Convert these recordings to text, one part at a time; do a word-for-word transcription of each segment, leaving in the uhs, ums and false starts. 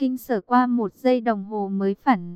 Kinh Sở qua một giây đồng hồ mới phản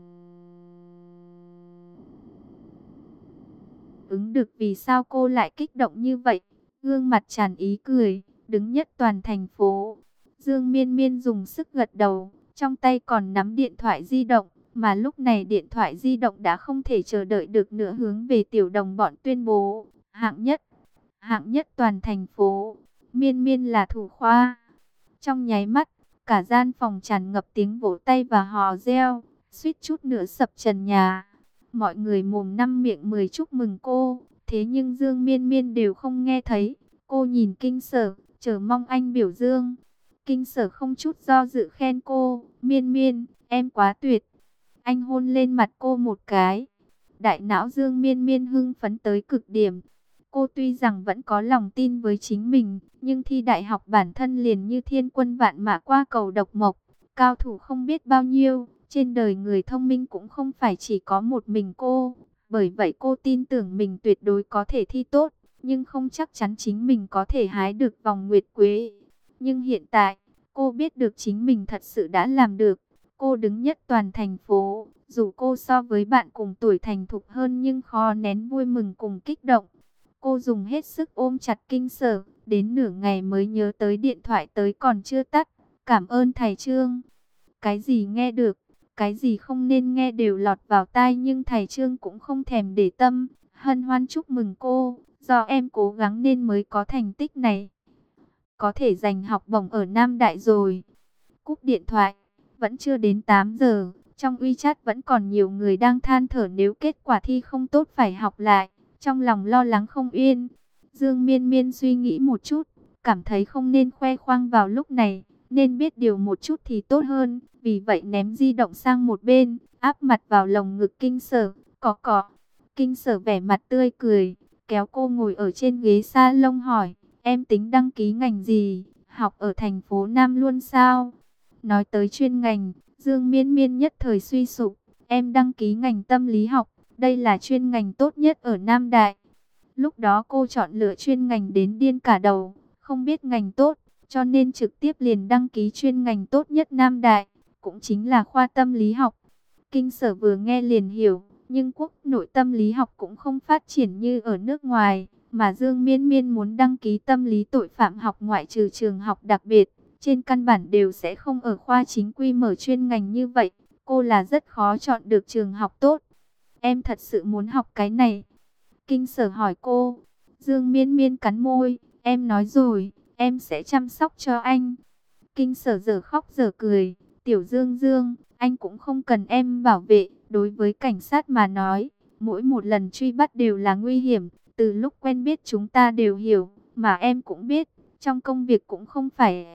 ứng được vì sao cô lại kích động như vậy. Gương mặt tràn ý cười, đứng nhất toàn thành phố. Dương Miên Miên dùng sức gật đầu, trong tay còn nắm điện thoại di động. Mà lúc này điện thoại di động đã không thể chờ đợi được nữa, hướng về tiểu đồng bọn tuyên bố. Hạng nhất, hạng nhất toàn thành phố. Miên Miên là thủ khoa. Trong nháy mắt, cả gian phòng tràn ngập tiếng vỗ tay và hò reo, suýt chút nữa sập trần nhà. Mọi người mồm năm miệng mười chúc mừng cô, thế nhưng Dương Miên Miên đều không nghe thấy. Cô nhìn Kinh Sở, chờ mong anh biểu dương. Kinh Sở không chút do dự khen cô, Miên Miên, em quá tuyệt. Anh hôn lên mặt cô một cái. Đại não Dương Miên Miên hưng phấn tới cực điểm. Cô tuy rằng vẫn có lòng tin với chính mình, nhưng thi đại học bản thân liền như thiên quân vạn mã qua cầu độc mộc. Cao thủ không biết bao nhiêu, trên đời người thông minh cũng không phải chỉ có một mình cô. Bởi vậy cô tin tưởng mình tuyệt đối có thể thi tốt, nhưng không chắc chắn chính mình có thể hái được vòng nguyệt quế. Nhưng hiện tại, cô biết được chính mình thật sự đã làm được. Cô đứng nhất toàn thành phố, dù cô so với bạn cùng tuổi thành thục hơn nhưng khó nén vui mừng cùng kích động. Cô dùng hết sức ôm chặt Kinh Sở, đến nửa ngày mới nhớ tới điện thoại tới còn chưa tắt. Cảm ơn thầy Trương. Cái gì nghe được, cái gì không nên nghe đều lọt vào tai, nhưng thầy Trương cũng không thèm để tâm. Hân hoan chúc mừng cô, do em cố gắng nên mới có thành tích này. Có thể giành học bổng ở Nam Đại rồi. Cúp điện thoại, vẫn chưa đến tám giờ. Trong WeChat vẫn còn nhiều người đang than thở nếu kết quả thi không tốt phải học lại. Trong lòng lo lắng không yên. Dương Miên Miên suy nghĩ một chút, cảm thấy không nên khoe khoang vào lúc này, nên biết điều một chút thì tốt hơn. Vì vậy ném di động sang một bên, áp mặt vào lồng ngực Kinh Sở. Có có. Kinh Sở vẻ mặt tươi cười, kéo cô ngồi ở trên ghế salon hỏi, em tính đăng ký ngành gì? Học ở thành phố Nam luôn sao? Nói tới chuyên ngành, Dương Miên Miên nhất thời suy sụp. Em đăng ký ngành tâm lý học, đây là chuyên ngành tốt nhất ở Nam Đại. Lúc đó cô chọn lựa chuyên ngành đến điên cả đầu, không biết ngành tốt, cho nên trực tiếp liền đăng ký chuyên ngành tốt nhất Nam Đại, cũng chính là khoa tâm lý học. Kinh Sở vừa nghe liền hiểu, nhưng quốc nội tâm lý học cũng không phát triển như ở nước ngoài, mà Dương Miên Miên muốn đăng ký tâm lý tội phạm học ngoại trừ trường học đặc biệt, trên căn bản đều sẽ không ở khoa chính quy mở chuyên ngành như vậy, cô là rất khó chọn được trường học tốt. Em thật sự muốn học cái này? Kinh Sở hỏi cô. Dương Miên Miên cắn môi, em nói rồi, em sẽ chăm sóc cho anh. Kinh Sở giờ khóc giờ cười, Tiểu Dương Dương, anh cũng không cần em bảo vệ, đối với cảnh sát mà nói, mỗi một lần truy bắt đều là nguy hiểm, từ lúc quen biết chúng ta đều hiểu, mà em cũng biết, trong công việc cũng không phải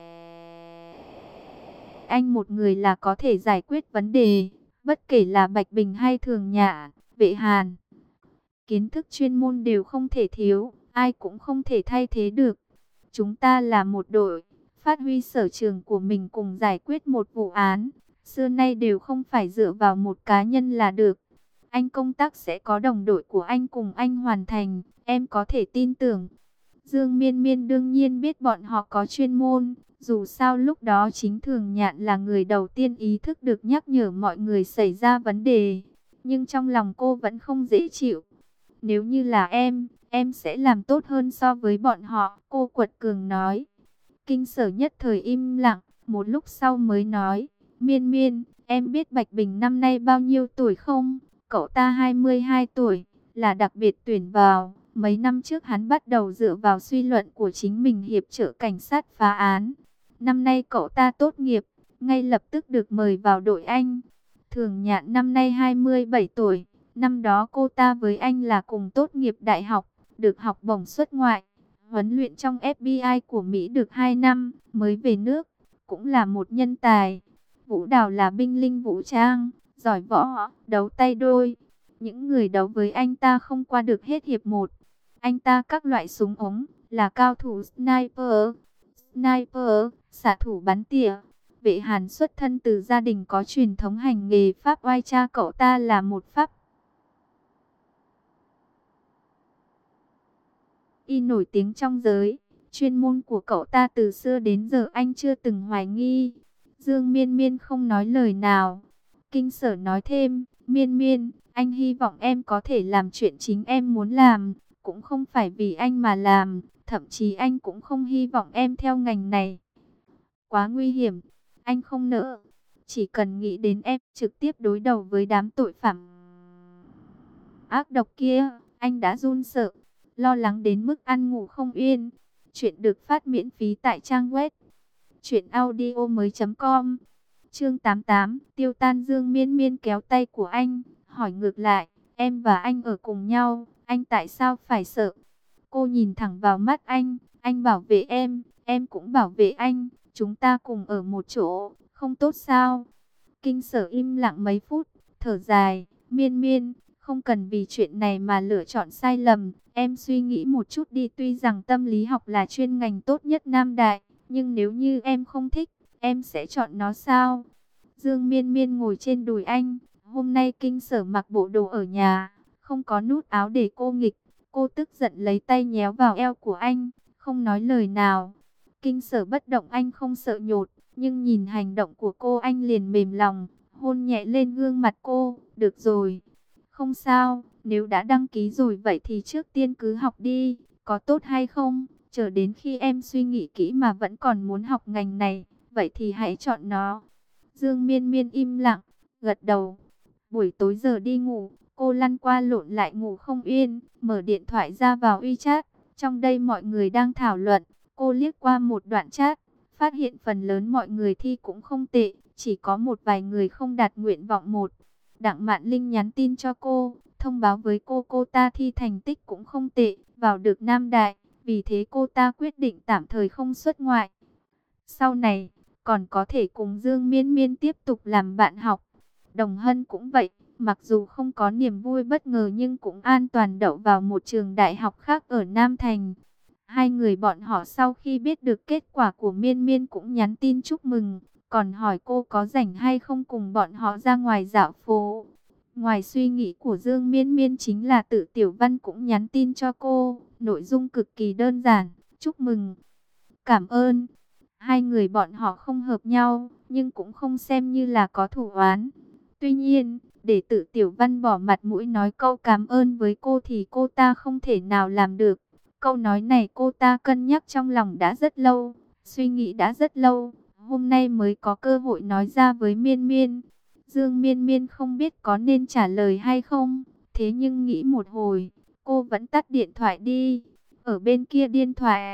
anh một người là có thể giải quyết vấn đề, bất kể là Bạch Bình hay Thường Nhã, Vệ Hàn. Kiến thức chuyên môn đều không thể thiếu, ai cũng không thể thay thế được. Chúng ta là một đội, phát huy sở trường của mình cùng giải quyết một vụ án. Xưa nay đều không phải dựa vào một cá nhân là được. Anh công tác sẽ có đồng đội của anh cùng anh hoàn thành, em có thể tin tưởng. Dương Miên Miên đương nhiên biết bọn họ có chuyên môn. Dù sao lúc đó chính Thường Nhạn là người đầu tiên ý thức được nhắc nhở mọi người xảy ra vấn đề. Nhưng trong lòng cô vẫn không dễ chịu. Nếu như là em, em sẽ làm tốt hơn so với bọn họ, cô quật cường nói. Kinh Sở nhất thời im lặng, một lúc sau mới nói, Miên Miên, em biết Bạch Bình năm nay bao nhiêu tuổi không? Cậu ta hai mươi hai tuổi, là đặc biệt tuyển vào. Mấy năm trước hắn bắt đầu dựa vào suy luận của chính mình hiệp trợ cảnh sát phá án. Năm nay cậu ta tốt nghiệp, ngay lập tức được mời vào đội Anh. Thường Nhạn năm nay hai mươi bảy tuổi. Năm đó cô ta với anh là cùng tốt nghiệp đại học, được học bổng xuất ngoại, huấn luyện trong ép bê i của Mỹ được hai năm, mới về nước, cũng là một nhân tài. Vũ Đào là binh linh vũ trang, giỏi võ, đấu tay đôi. Những người đấu với anh ta không qua được hết hiệp một. Anh ta các loại súng ống, là cao thủ sniper, sniper, xạ thủ bắn tỉa. Vệ Hàn xuất thân từ gia đình có truyền thống hành nghề pháp oai, cha cậu ta là một pháp y nổi tiếng trong giới. Chuyên môn của cậu ta từ xưa đến giờ anh chưa từng hoài nghi. Dương Miên Miên không nói lời nào. Kinh Sở nói thêm, Miên Miên, anh hy vọng em có thể làm chuyện chính em muốn làm, cũng không phải vì anh mà làm, thậm chí anh cũng không hy vọng em theo ngành này. Quá nguy hiểm, anh không nỡ. Chỉ cần nghĩ đến em trực tiếp đối đầu với đám tội phạm ác độc kia, anh đã run sợ, lo lắng đến mức ăn ngủ không yên. Chuyện được phát miễn phí tại trang web truyện audio mới chấm com. Chương tám mươi tám, tiêu tan. Dương Miên Miên kéo tay của anh, hỏi ngược lại, em và anh ở cùng nhau, anh tại sao phải sợ? Cô nhìn thẳng vào mắt anh, anh bảo vệ em, em cũng bảo vệ anh, chúng ta cùng ở một chỗ, không tốt sao? Kinh Sở im lặng mấy phút, thở dài, Miên Miên, không cần vì chuyện này mà lựa chọn sai lầm, em suy nghĩ một chút đi, tuy rằng tâm lý học là chuyên ngành tốt nhất Nam Đại, nhưng nếu như em không thích, em sẽ chọn nó sao? Dương Miên Miên ngồi trên đùi anh, hôm nay Kinh Sở mặc bộ đồ ở nhà, không có nút áo để cô nghịch, cô tức giận lấy tay nhéo vào eo của anh, không nói lời nào. Kinh Sở bất động, anh không sợ nhột, nhưng nhìn hành động của cô anh liền mềm lòng, hôn nhẹ lên gương mặt cô, được rồi, không sao, nếu đã đăng ký rồi vậy thì trước tiên cứ học đi, có tốt hay không, chờ đến khi em suy nghĩ kỹ mà vẫn còn muốn học ngành này, vậy thì hãy chọn nó. Dương Miên Miên im lặng, gật đầu. Buổi tối giờ đi ngủ, cô lăn qua lộn lại ngủ không yên, mở điện thoại ra vào WeChat. Trong đây mọi người đang thảo luận, cô liếc qua một đoạn chat, phát hiện phần lớn mọi người thi cũng không tệ, chỉ có một vài người không đạt nguyện vọng một. Đặng Mạn Linh nhắn tin cho cô, thông báo với cô cô ta thi thành tích cũng không tệ, vào được Nam Đại, vì thế cô ta quyết định tạm thời không xuất ngoại. Sau này, còn có thể cùng Dương Miên Miên tiếp tục làm bạn học. Đồng Hân cũng vậy, mặc dù không có niềm vui bất ngờ nhưng cũng an toàn đậu vào một trường đại học khác ở Nam Thành. Hai người bọn họ sau khi biết được kết quả của Miên Miên cũng nhắn tin chúc mừng, còn hỏi cô có rảnh hay không cùng bọn họ ra ngoài dạo phố. Ngoài suy nghĩ của Dương Miên Miên chính là Tự Tiểu Văn cũng nhắn tin cho cô, nội dung cực kỳ đơn giản, chúc mừng, cảm ơn. Hai người bọn họ không hợp nhau, nhưng cũng không xem như là có thù oán. Tuy nhiên, để Tự Tiểu Văn bỏ mặt mũi nói câu cảm ơn với cô thì cô ta không thể nào làm được. Câu nói này cô ta cân nhắc trong lòng đã rất lâu, suy nghĩ đã rất lâu, hôm nay mới có cơ hội nói ra với Miên Miên. Dương Miên Miên không biết có nên trả lời hay không, thế nhưng nghĩ một hồi, cô vẫn tắt điện thoại đi. Ở bên kia điện thoại,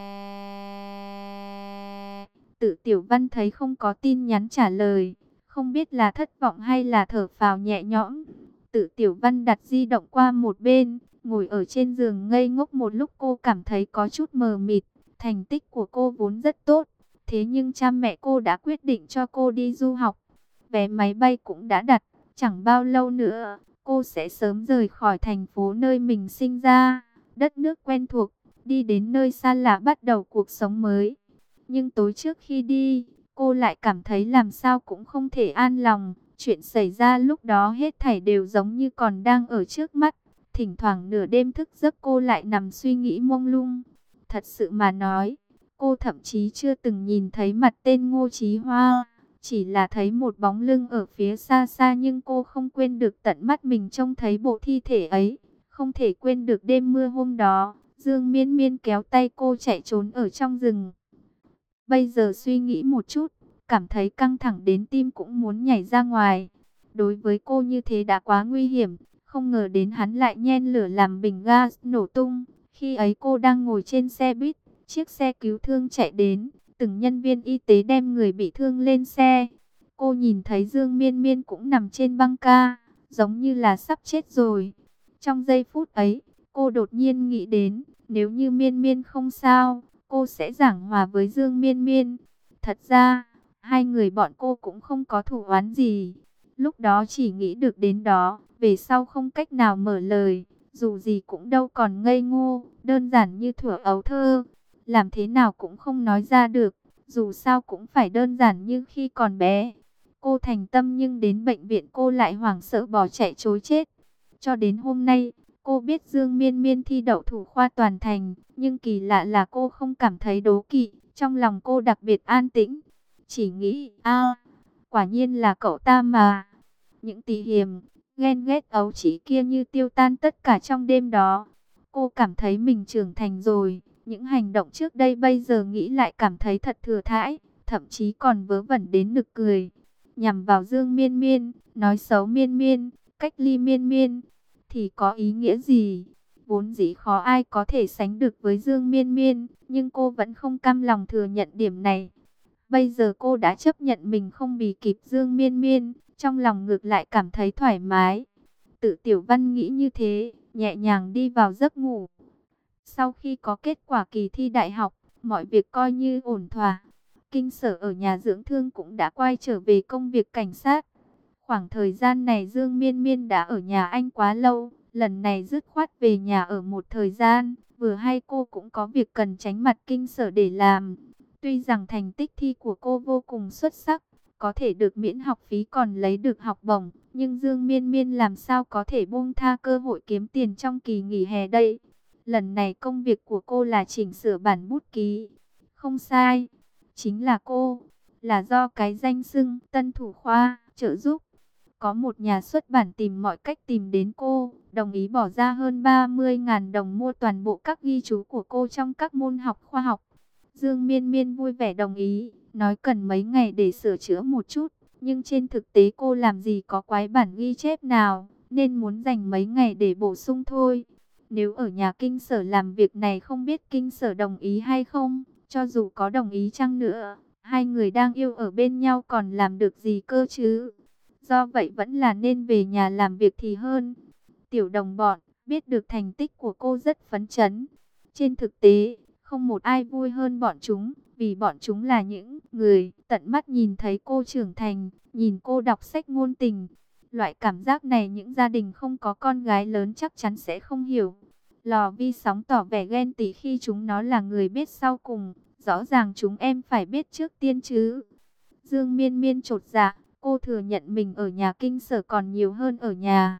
Tự Tiểu Văn thấy không có tin nhắn trả lời, không biết là thất vọng hay là thở phào nhẹ nhõm. Tự Tiểu Văn đặt di động qua một bên, ngồi ở trên giường ngây ngốc một lúc. Cô cảm thấy có chút mờ mịt, thành tích của cô vốn rất tốt, thế nhưng cha mẹ cô đã quyết định cho cô đi du học. Vé máy bay cũng đã đặt, chẳng bao lâu nữa, cô sẽ sớm rời khỏi thành phố nơi mình sinh ra, đất nước quen thuộc, đi đến nơi xa lạ bắt đầu cuộc sống mới. Nhưng tối trước khi đi, cô lại cảm thấy làm sao cũng không thể an lòng. Chuyện xảy ra lúc đó hết thảy đều giống như còn đang ở trước mắt. Thỉnh thoảng nửa đêm thức giấc cô lại nằm suy nghĩ mông lung. Thật sự mà nói, cô thậm chí chưa từng nhìn thấy mặt tên Ngô Chí Hoa. Chỉ là thấy một bóng lưng ở phía xa xa, nhưng cô không quên được tận mắt mình trông thấy bộ thi thể ấy. Không thể quên được đêm mưa hôm đó, Dương Miên Miên kéo tay cô chạy trốn ở trong rừng. Bây giờ suy nghĩ một chút, cảm thấy căng thẳng đến tim cũng muốn nhảy ra ngoài. Đối với cô như thế đã quá nguy hiểm, không ngờ đến hắn lại nhen lửa làm bình gas nổ tung. Khi ấy cô đang ngồi trên xe buýt, chiếc xe cứu thương chạy đến, từng nhân viên y tế đem người bị thương lên xe. Cô nhìn thấy Dương Miên Miên cũng nằm trên băng ca, giống như là sắp chết rồi. Trong giây phút ấy, cô đột nhiên nghĩ đến, nếu như Miên Miên không sao, cô sẽ giảng hòa với Dương Miên Miên. Thật ra, hai người bọn cô cũng không có thù oán gì. Lúc đó chỉ nghĩ được đến đó, về sau không cách nào mở lời. Dù gì cũng đâu còn ngây ngô, đơn giản như thuở ấu thơ. Làm thế nào cũng không nói ra được, dù sao cũng phải đơn giản như khi còn bé. Cô thành tâm nhưng đến bệnh viện cô lại hoảng sợ bỏ chạy trối chết. Cho đến hôm nay, cô biết Dương Miên Miên thi đậu thủ khoa toàn thành, nhưng kỳ lạ là cô không cảm thấy đố kỵ, trong lòng cô đặc biệt an tĩnh. chỉ nghĩ, a, quả nhiên là cậu ta mà. Những tỉ hiềm, ghen ghét ấu trĩ kia như tiêu tan tất cả trong đêm đó. Cô cảm thấy mình trưởng thành rồi, những hành động trước đây bây giờ nghĩ lại cảm thấy thật thừa thãi, thậm chí còn vớ vẩn đến nực cười. Nhằm vào Dương Miên Miên, nói xấu Miên Miên, cách ly Miên Miên, thì có ý nghĩa gì? Vốn dĩ khó ai có thể sánh được với Dương Miên Miên, nhưng cô vẫn không cam lòng thừa nhận điểm này. Bây giờ cô đã chấp nhận mình không bì kịp Dương Miên Miên, trong lòng ngược lại cảm thấy thoải mái. Tự Tiểu Văn nghĩ như thế, nhẹ nhàng đi vào giấc ngủ. Sau khi có kết quả kỳ thi đại học, mọi việc coi như ổn thỏa. Kinh Sở ở nhà dưỡng thương cũng đã quay trở về công việc cảnh sát. Khoảng thời gian này Dương Miên Miên đã ở nhà anh quá lâu, lần này dứt khoát về nhà ở một thời gian, vừa hay cô cũng có việc cần tránh mặt Kinh Sở để làm. Tuy rằng thành tích thi của cô vô cùng xuất sắc, có thể được miễn học phí còn lấy được học bổng, nhưng Dương Miên Miên làm sao có thể buông tha cơ hội kiếm tiền trong kỳ nghỉ hè đây. Lần này công việc của cô là chỉnh sửa bản bút ký. Không sai, chính là cô, là do cái danh xưng tân thủ khoa trợ giúp. Có một nhà xuất bản tìm mọi cách tìm đến cô, đồng ý bỏ ra hơn ba mươi nghìn đồng mua toàn bộ các ghi chú của cô trong các môn học khoa học. Dương Miên Miên vui vẻ đồng ý, nói cần mấy ngày để sửa chữa một chút, nhưng trên thực tế cô làm gì có quái bản ghi chép nào, nên muốn dành mấy ngày để bổ sung thôi. Nếu ở nhà Kinh Sở làm việc này không biết Kinh Sở đồng ý hay không, cho dù có đồng ý chăng nữa, hai người đang yêu ở bên nhau còn làm được gì cơ chứ. Do vậy vẫn là nên về nhà làm việc thì hơn. Tiểu đồng bọn, biết được thành tích của cô rất phấn chấn. Trên thực tế, không một ai vui hơn bọn chúng, vì bọn chúng là những người tận mắt nhìn thấy cô trưởng thành, nhìn cô đọc sách ngôn tình. Loại cảm giác này những gia đình không có con gái lớn chắc chắn sẽ không hiểu. Lò Vi Sóng tỏ vẻ ghen tị khi chúng nó là người biết sau cùng, rõ ràng chúng em phải biết trước tiên chứ. Dương Miên Miên chột dạ, cô thừa nhận mình ở nhà Kinh Sở còn nhiều hơn ở nhà.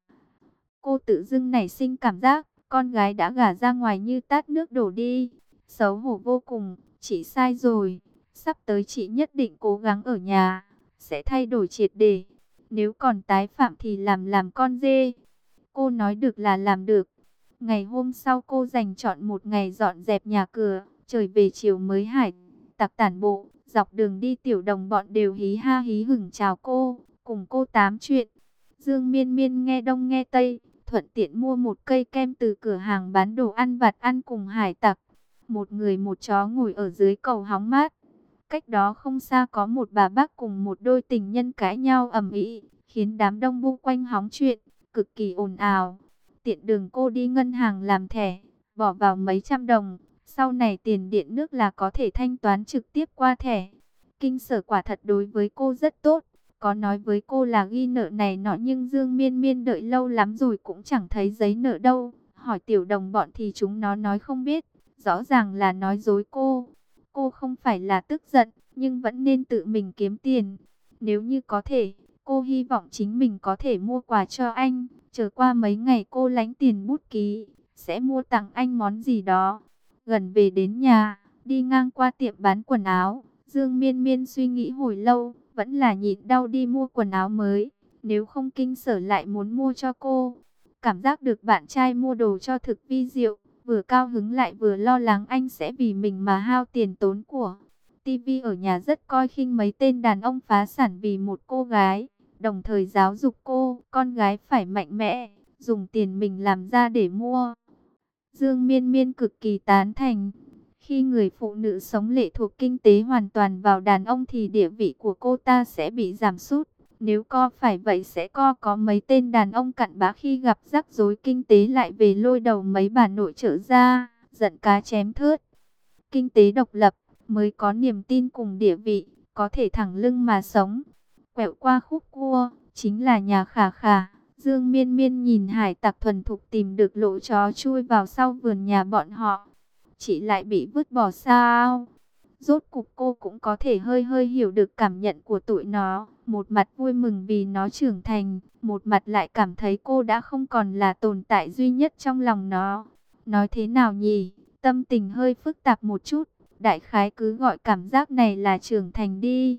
Cô tự dưng nảy sinh cảm giác, con gái đã gả ra ngoài như tát nước đổ đi. Xấu hổ vô cùng, chị sai rồi. Sắp tới chị nhất định cố gắng ở nhà, sẽ thay đổi triệt để. Nếu còn tái phạm thì làm làm con dê. Cô nói được là làm được. Ngày hôm sau cô dành trọn một ngày dọn dẹp nhà cửa, trời về chiều mới hải tặc tản bộ. Dọc đường đi tiểu đồng bọn đều hí ha hí hửng chào cô, cùng cô tám chuyện. Dương Miên Miên nghe đông nghe tây, thuận tiện mua một cây kem từ cửa hàng bán đồ ăn vặt ăn cùng hải tặc. Một người một chó ngồi ở dưới cầu hóng mát. Cách đó không xa có một bà bác cùng một đôi tình nhân cãi nhau ầm ĩ, khiến đám đông bu quanh hóng chuyện, cực kỳ ồn ào. Tiện đường cô đi ngân hàng làm thẻ, bỏ vào mấy trăm đồng. Sau này tiền điện nước là có thể thanh toán trực tiếp qua thẻ. Kinh Sở quả thật đối với cô rất tốt. Có nói với cô là ghi nợ này nọ nhưng Dương Miên Miên đợi lâu lắm rồi cũng chẳng thấy giấy nợ đâu. Hỏi tiểu đồng bọn thì chúng nó nói không biết. Rõ ràng là nói dối cô. Cô không phải là tức giận, nhưng vẫn nên tự mình kiếm tiền. Nếu như có thể, cô hy vọng chính mình có thể mua quà cho anh. Chờ qua mấy ngày cô lãnh tiền bút ký, sẽ mua tặng anh món gì đó. Gần về đến nhà, đi ngang qua tiệm bán quần áo, Dương Miên Miên suy nghĩ hồi lâu, vẫn là nhịn đau đi mua quần áo mới. Nếu không Kinh Sở lại muốn mua cho cô. Cảm giác được bạn trai mua đồ cho thực vi diệu, vừa cao hứng lại vừa lo lắng anh sẽ vì mình mà hao tiền tốn của. Tivi ở nhà rất coi khinh mấy tên đàn ông phá sản vì một cô gái, đồng thời giáo dục cô, con gái phải mạnh mẽ, dùng tiền mình làm ra để mua. Dương Miên Miên cực kỳ tán thành. Khi người phụ nữ sống lệ thuộc kinh tế hoàn toàn vào đàn ông thì địa vị của cô ta sẽ bị giảm sút. Nếu co phải vậy sẽ co có mấy tên đàn ông cặn bã khi gặp rắc rối kinh tế lại về lôi đầu mấy bà nội trợ ra, giận cá chém thớt. Kinh tế độc lập mới có niềm tin cùng địa vị, có thể thẳng lưng mà sống. Quẹo qua khúc cua, chính là nhà Khả Khả. Dương Miên Miên nhìn hải tặc thuần thục tìm được lỗ chó chui vào sau vườn nhà bọn họ. Chị lại bị vứt bỏ sao? Rốt cục cô cũng có thể hơi hơi hiểu được cảm nhận của tụi nó. Một mặt vui mừng vì nó trưởng thành, một mặt lại cảm thấy cô đã không còn là tồn tại duy nhất trong lòng nó. Nói thế nào nhỉ? Tâm tình hơi phức tạp một chút. Đại khái cứ gọi cảm giác này là trưởng thành đi.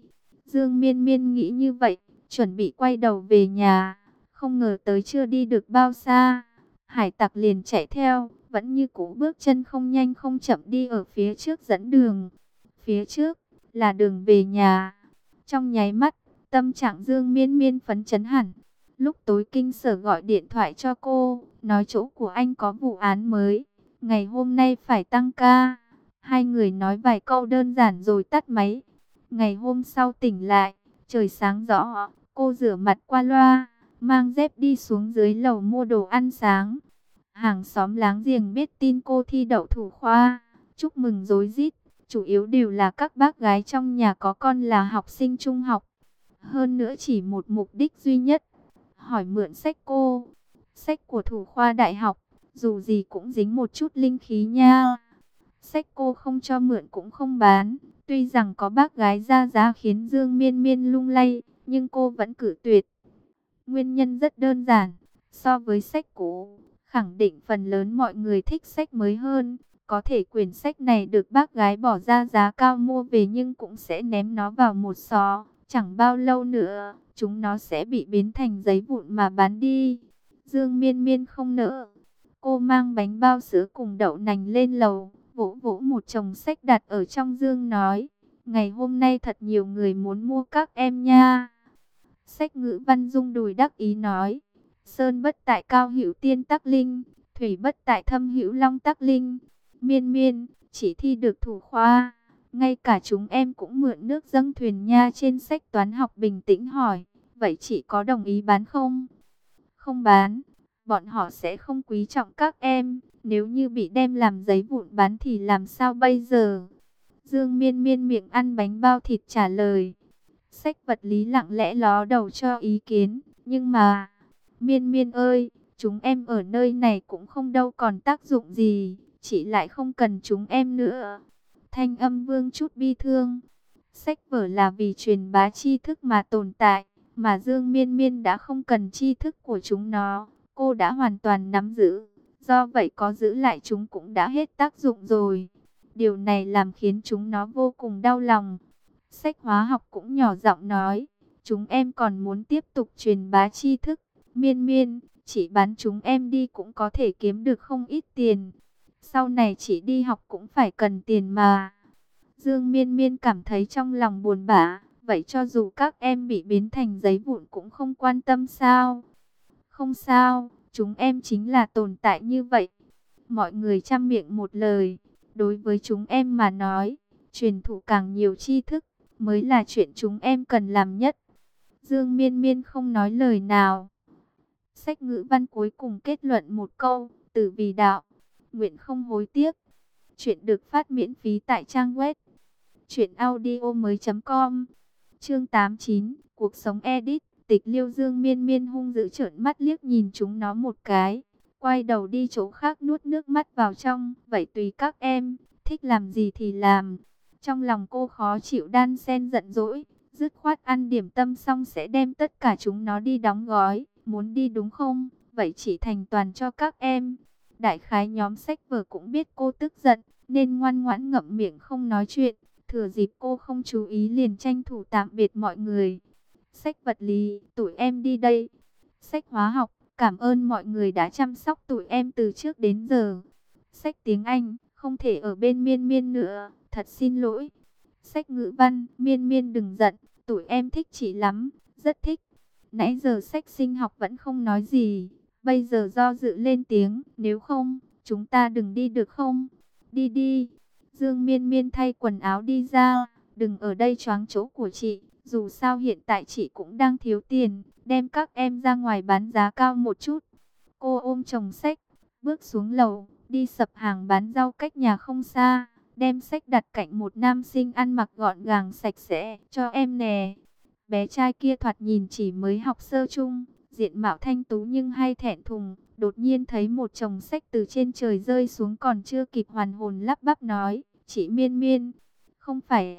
Dương Miên Miên nghĩ như vậy, chuẩn bị quay đầu về nhà. Không ngờ tới chưa đi được bao xa, hải tặc liền chạy theo, vẫn như cũ bước chân không nhanh không chậm đi ở phía trước dẫn đường. Phía trước là đường về nhà. Trong nháy mắt, tâm trạng Dương Miên Miên phấn chấn hẳn. Lúc tối kinh sở gọi điện thoại cho cô, nói chỗ của anh có vụ án mới, ngày hôm nay phải tăng ca. Hai người nói vài câu đơn giản rồi tắt máy. Ngày hôm sau tỉnh lại, trời sáng rõ, cô rửa mặt qua loa, mang dép đi xuống dưới lầu mua đồ ăn sáng. Hàng xóm láng giềng biết tin cô thi đậu thủ khoa, chúc mừng rối rít, chủ yếu đều là các bác gái trong nhà có con là học sinh trung học. Hơn nữa chỉ một mục đích duy nhất, hỏi mượn sách cô. Sách của thủ khoa đại học, dù gì cũng dính một chút linh khí nha. Sách cô không cho mượn cũng không bán. Tuy rằng có bác gái ra giá khiến Dương Miên Miên lung lay, nhưng cô vẫn cự tuyệt. Nguyên nhân rất đơn giản, so với sách cũ, khẳng định phần lớn mọi người thích sách mới hơn. Có thể quyển sách này được bác gái bỏ ra giá cao mua về nhưng cũng sẽ ném nó vào một xó. Chẳng bao lâu nữa, chúng nó sẽ bị biến thành giấy vụn mà bán đi. Dương Miên Miên không nỡ. Cô mang bánh bao sữa cùng đậu nành lên lầu, vỗ vỗ một chồng sách đặt ở trong dương nói, ngày hôm nay thật nhiều người muốn mua các em nha. Sách ngữ văn rung đùi đắc ý nói, sơn bất tại cao hữu tiên tắc linh, thủy bất tại thâm hữu long tắc linh. Miên Miên, chỉ thi được thủ khoa, ngay cả chúng em cũng mượn nước dâng thuyền nha. Trên sách toán học bình tĩnh hỏi, vậy chị có đồng ý bán không? Không bán, bọn họ sẽ không quý trọng các em. Nếu như bị đem làm giấy vụn bán thì làm sao bây giờ? Dương Miên Miên miệng ăn bánh bao thịt trả lời. Sách vật lý lặng lẽ ló đầu cho ý kiến. Nhưng mà, Miên Miên ơi, chúng em ở nơi này cũng không đâu còn tác dụng gì. Chị lại không cần chúng em nữa. Thanh âm Vương chút bi thương. Sách vở là vì truyền bá tri thức mà tồn tại. Mà Dương Miên Miên đã không cần tri thức của chúng nó. Cô đã hoàn toàn nắm giữ. Do vậy có giữ lại chúng cũng đã hết tác dụng rồi. Điều này làm khiến chúng nó vô cùng đau lòng. Sách hóa học cũng nhỏ giọng nói, chúng em còn muốn tiếp tục truyền bá tri thức. Miên Miên, chỉ bán chúng em đi cũng có thể kiếm được không ít tiền. Sau này chỉ đi học cũng phải cần tiền mà. Dương Miên Miên cảm thấy trong lòng buồn bã. Vậy cho dù các em bị biến thành giấy vụn cũng không quan tâm sao? Không sao, chúng em chính là tồn tại như vậy. Mọi người chăm miệng một lời. Đối với chúng em mà nói, truyền thụ càng nhiều tri thức mới là chuyện chúng em cần làm nhất. Dương Miên Miên không nói lời nào. Sách ngữ văn cuối cùng kết luận một câu, tử vì đạo, nguyện không hối tiếc. Chuyện được phát miễn phí tại trang web truyện audio mới chấm com. Chương tám mươi chín, cuộc sống edit. Tịch Liêu. Dương Miên Miên hung dữ trợn mắt liếc nhìn chúng nó một cái, quay đầu đi chỗ khác nuốt nước mắt vào trong. Vậy tùy các em, thích làm gì thì làm. Trong lòng cô khó chịu đan xen giận dỗi, dứt khoát ăn điểm tâm xong sẽ đem tất cả chúng nó đi đóng gói. Muốn đi đúng không? Vậy chỉ thành toàn cho các em. Đại khái nhóm sách vở cũng biết cô tức giận, nên ngoan ngoãn ngậm miệng không nói chuyện. Thừa dịp cô không chú ý liền tranh thủ tạm biệt mọi người. Sách vật lý, tụi em đi đây. Sách hóa học, cảm ơn mọi người đã chăm sóc tụi em từ trước đến giờ. Sách tiếng Anh, không thể ở bên Miên Miên nữa, thật xin lỗi. Sách ngữ văn, Miên Miên đừng giận, tụi em thích chị lắm, rất thích. Nãy giờ sách sinh học vẫn không nói gì, bây giờ do dự lên tiếng, nếu không, chúng ta đừng đi được không? Đi đi. Dương Miên Miên thay quần áo đi ra, đừng ở đây choáng chỗ của chị. Dù sao hiện tại chị cũng đang thiếu tiền, đem các em ra ngoài bán giá cao một chút. Cô ôm chồng sách, bước xuống lầu, đi sập hàng bán rau cách nhà không xa, đem sách đặt cạnh một nam sinh ăn mặc gọn gàng sạch sẽ, cho em nè. Bé trai kia thoạt nhìn chỉ mới học sơ chung, diện mạo thanh tú nhưng hay thẹn thùng, đột nhiên thấy một chồng sách từ trên trời rơi xuống còn chưa kịp hoàn hồn lắp bắp nói, chị Miên Miên, không phải...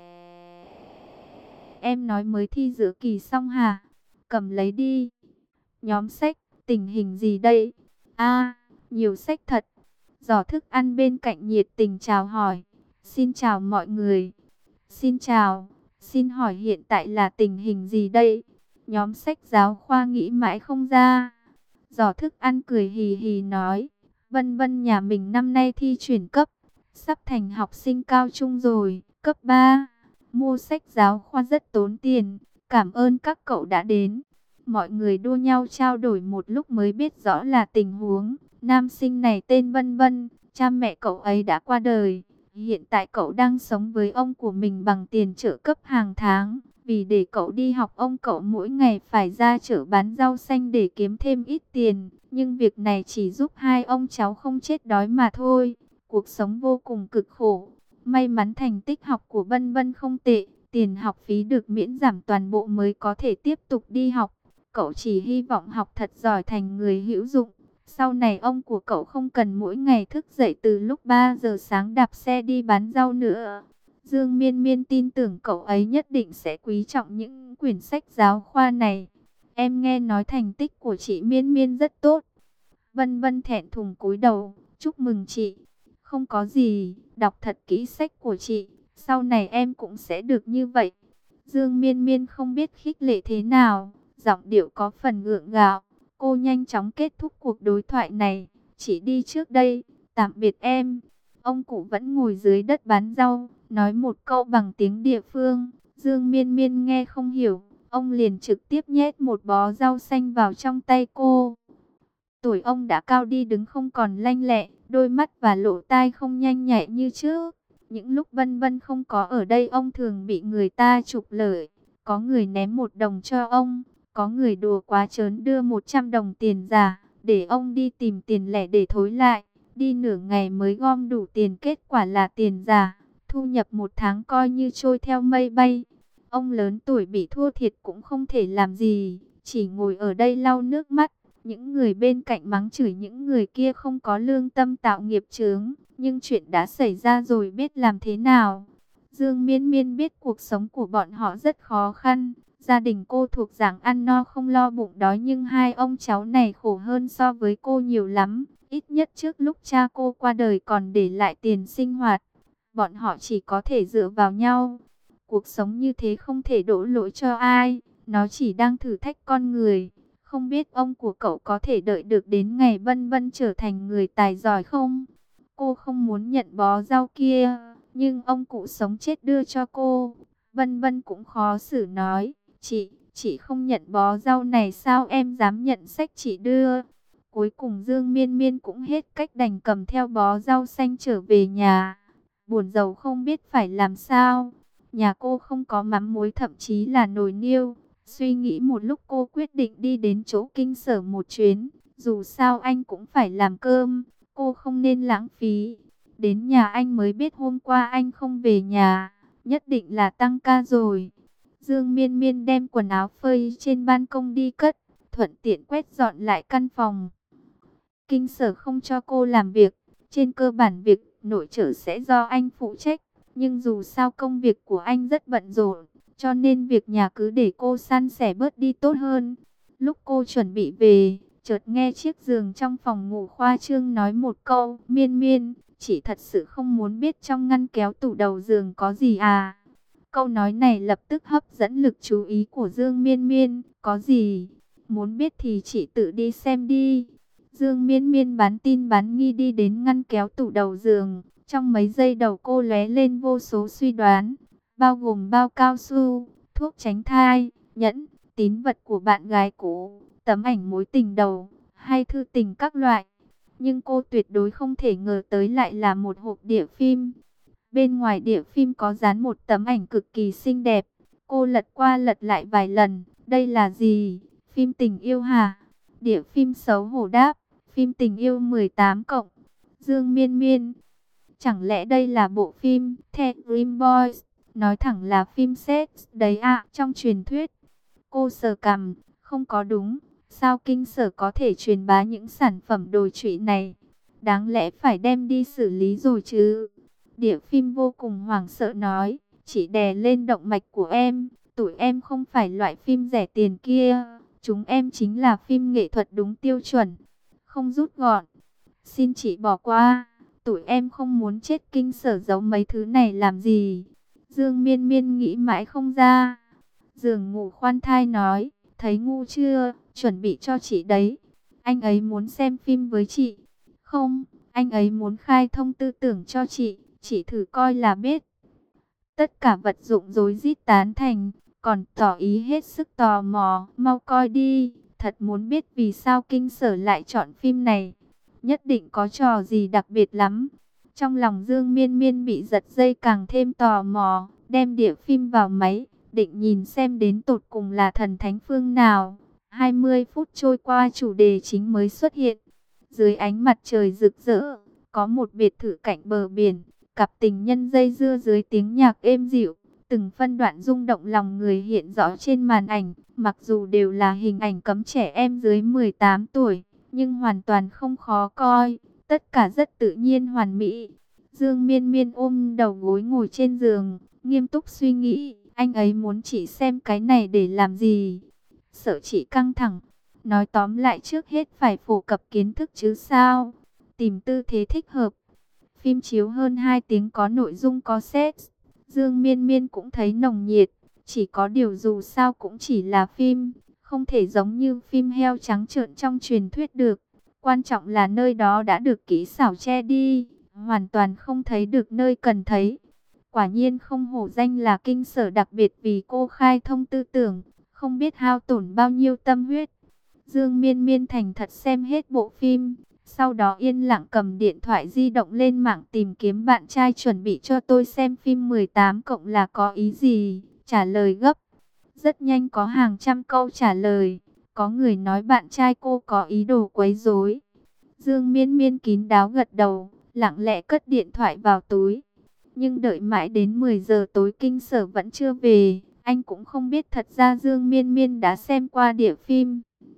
Em nói mới thi giữa kỳ xong hả? Cầm lấy đi. Nhóm sách, tình hình gì đây? À, nhiều sách thật. Giỏ thức ăn bên cạnh nhiệt tình chào hỏi. Xin chào mọi người. Xin chào. Xin hỏi hiện tại là tình hình gì đây? Nhóm sách giáo khoa nghĩ mãi không ra. Giỏ thức ăn cười hì hì nói, Vân Vân nhà mình năm nay thi chuyển cấp, sắp thành học sinh cao trung rồi, cấp ba. Mua sách giáo khoa rất tốn tiền, cảm ơn các cậu đã đến. Mọi người đua nhau trao đổi một lúc mới biết rõ là tình huống. Nam sinh này tên Vân Vân, cha mẹ cậu ấy đã qua đời. Hiện tại cậu đang sống với ông của mình bằng tiền trợ cấp hàng tháng. Vì để cậu đi học, ông cậu mỗi ngày phải ra chợ bán rau xanh để kiếm thêm ít tiền. Nhưng việc này chỉ giúp hai ông cháu không chết đói mà thôi. Cuộc sống vô cùng cực khổ. May mắn thành tích học của Vân Vân không tệ. Tiền học phí được miễn giảm toàn bộ mới có thể tiếp tục đi học. Cậu chỉ hy vọng học thật giỏi thành người hữu dụng. Sau này ông của cậu không cần mỗi ngày thức dậy từ lúc ba giờ sáng đạp xe đi bán rau nữa. Dương Miên Miên tin tưởng cậu ấy nhất định sẽ quý trọng những quyển sách giáo khoa này. Em nghe nói thành tích của chị Miên Miên rất tốt. Vân Vân thẹn thùng cúi đầu, chúc mừng chị. Không có gì, đọc thật kỹ sách của chị, sau này em cũng sẽ được như vậy. Dương Miên Miên không biết khích lệ thế nào, giọng điệu có phần gượng gạo. Cô nhanh chóng kết thúc cuộc đối thoại này. Chị đi trước đây, tạm biệt em. Ông cụ vẫn ngồi dưới đất bán rau, nói một câu bằng tiếng địa phương. Dương Miên Miên nghe không hiểu, ông liền trực tiếp nhét một bó rau xanh vào trong tay cô. Tuổi ông đã cao đi đứng không còn lanh lẹ, đôi mắt và lỗ tai không nhanh nhạy như trước. Những lúc Vân Vân không có ở đây, ông thường bị người ta trục lợi. Có người ném một đồng cho ông, có người đùa quá trớn đưa một trăm đồng tiền giả, để ông đi tìm tiền lẻ để thối lại. Đi nửa ngày mới gom đủ tiền, kết quả là tiền giả. Thu nhập một tháng coi như trôi theo mây bay. Ông lớn tuổi bị thua thiệt cũng không thể làm gì, chỉ ngồi ở đây lau nước mắt. Những người bên cạnh mắng chửi những người kia không có lương tâm tạo nghiệp chướng. Nhưng chuyện đã xảy ra rồi, biết làm thế nào. Dương Miên Miên biết cuộc sống của bọn họ rất khó khăn. Gia đình cô thuộc dạng ăn no không lo bụng đói, nhưng hai ông cháu này khổ hơn so với cô nhiều lắm. Ít nhất trước lúc cha cô qua đời còn để lại tiền sinh hoạt. Bọn họ chỉ có thể dựa vào nhau. Cuộc sống như thế không thể đổ lỗi cho ai. Nó chỉ đang thử thách con người. Không biết ông của cậu có thể đợi được đến ngày Vân Vân trở thành người tài giỏi không? Cô không muốn nhận bó rau kia, nhưng ông cụ sống chết đưa cho cô. Vân Vân cũng khó xử nói, chị, chị không nhận bó rau này sao em dám nhận sách chị đưa. Cuối cùng Dương Miên Miên cũng hết cách, đành cầm theo bó rau xanh trở về nhà. Buồn rầu không biết phải làm sao. Nhà cô không có mắm muối, thậm chí là nồi niêu. Suy nghĩ một lúc, cô quyết định đi đến chỗ Kinh Sở một chuyến. Dù sao anh cũng phải làm cơm, cô không nên lãng phí. Đến nhà anh mới biết hôm qua anh không về nhà, nhất định là tăng ca rồi. Dương Miên Miên đem quần áo phơi trên ban công đi cất, thuận tiện quét dọn lại căn phòng. Kinh Sở không cho cô làm việc, trên cơ bản việc nội trợ sẽ do anh phụ trách. Nhưng dù sao công việc của anh rất bận rộn, cho nên việc nhà cứ để cô san sẻ bớt đi tốt hơn. Lúc cô chuẩn bị về, chợt nghe chiếc giường trong phòng ngủ khoa trương nói một câu, Miên Miên, chị thật sự không muốn biết trong ngăn kéo tủ đầu giường có gì à? Câu nói này lập tức hấp dẫn lực chú ý của Dương Miên Miên. Có gì? Muốn biết thì chị tự đi xem đi. Dương Miên Miên bán tin bán nghi đi đến ngăn kéo tủ đầu giường. Trong mấy giây đầu cô lóe lên vô số suy đoán, bao gồm bao cao su, thuốc tránh thai, nhẫn, tín vật của bạn gái cũ, tấm ảnh mối tình đầu, hay thư tình các loại. Nhưng cô tuyệt đối không thể ngờ tới lại là một hộp đĩa phim. Bên ngoài đĩa phim có dán một tấm ảnh cực kỳ xinh đẹp. Cô lật qua lật lại vài lần. Đây là gì? Phim tình yêu hả? Đĩa phim xấu hổ đáp, phim tình yêu mười tám cộng. Dương Miên Miên, chẳng lẽ đây là bộ phim The Dream Boys? Nói thẳng là phim sex đấy ạ, trong truyền thuyết. Cô sờ cằm, không có đúng. Sao Kinh Sở có thể truyền bá những sản phẩm đồi trụy này? Đáng lẽ phải đem đi xử lý rồi chứ. Đĩa phim vô cùng hoảng sợ nói, chỉ đè lên động mạch của em. Tụi em không phải loại phim rẻ tiền kia. Chúng em chính là phim nghệ thuật đúng tiêu chuẩn. Không rút gọn. Xin chị bỏ qua. Tụi em không muốn chết. Kinh Sở giấu mấy thứ này làm gì? Dương Miên Miên nghĩ mãi không ra. Giường ngủ khoan thai nói, thấy ngu chưa, chuẩn bị cho chị đấy. Anh ấy muốn xem phim với chị. Không, anh ấy muốn khai thông tư tưởng cho chị, chị thử coi là biết. Tất cả vật dụng rối rít tán thành, còn tỏ ý hết sức tò mò, mau coi đi, thật muốn biết vì sao Kinh Sở lại chọn phim này. Nhất định có trò gì đặc biệt lắm. Trong lòng Dương Miên Miên bị giật dây càng thêm tò mò, đem đĩa phim vào máy, định nhìn xem đến tột cùng là thần thánh phương nào. hai mươi phút trôi qua chủ đề chính mới xuất hiện. Dưới ánh mặt trời rực rỡ, có một biệt thự cạnh bờ biển, cặp tình nhân dây dưa dưới tiếng nhạc êm dịu. Từng phân đoạn rung động lòng người hiện rõ trên màn ảnh, mặc dù đều là hình ảnh cấm trẻ em dưới mười tám tuổi, nhưng hoàn toàn không khó coi, tất cả rất tự nhiên hoàn mỹ. Dương Miên Miên ôm đầu gối ngồi trên giường, nghiêm túc suy nghĩ, anh ấy muốn chị xem cái này để làm gì? Sợ chị căng thẳng. Nói tóm lại trước hết phải phổ cập kiến thức chứ sao? Tìm tư thế thích hợp. Phim chiếu hơn hai tiếng có nội dung có sex. Dương Miên Miên cũng thấy nồng nhiệt. Chỉ có điều dù sao cũng chỉ là phim, không thể giống như phim heo trắng trợn trong truyền thuyết được. Quan trọng là nơi đó đã được kỹ xảo che đi, hoàn toàn không thấy được nơi cần thấy. Quả nhiên không hổ danh là Kinh Sở, đặc biệt vì cô khai thông tư tưởng, không biết hao tổn bao nhiêu tâm huyết. Dương Miên Miên thành thật xem hết bộ phim, sau đó yên lặng cầm điện thoại di động lên mạng tìm kiếm bạn trai chuẩn bị cho tôi xem phim mười tám cộng là có ý gì, trả lời gấp. Rất nhanh có hàng trăm câu trả lời, có người nói bạn trai cô có ý đồ quấy rối. Dương Miên Miên kín đáo gật đầu, lặng lẽ cất điện thoại vào túi. Nhưng đợi mãi đến mười giờ tối Kinh Sở vẫn chưa về, anh cũng không biết thật ra Dương Miên Miên đã xem qua đĩa phim.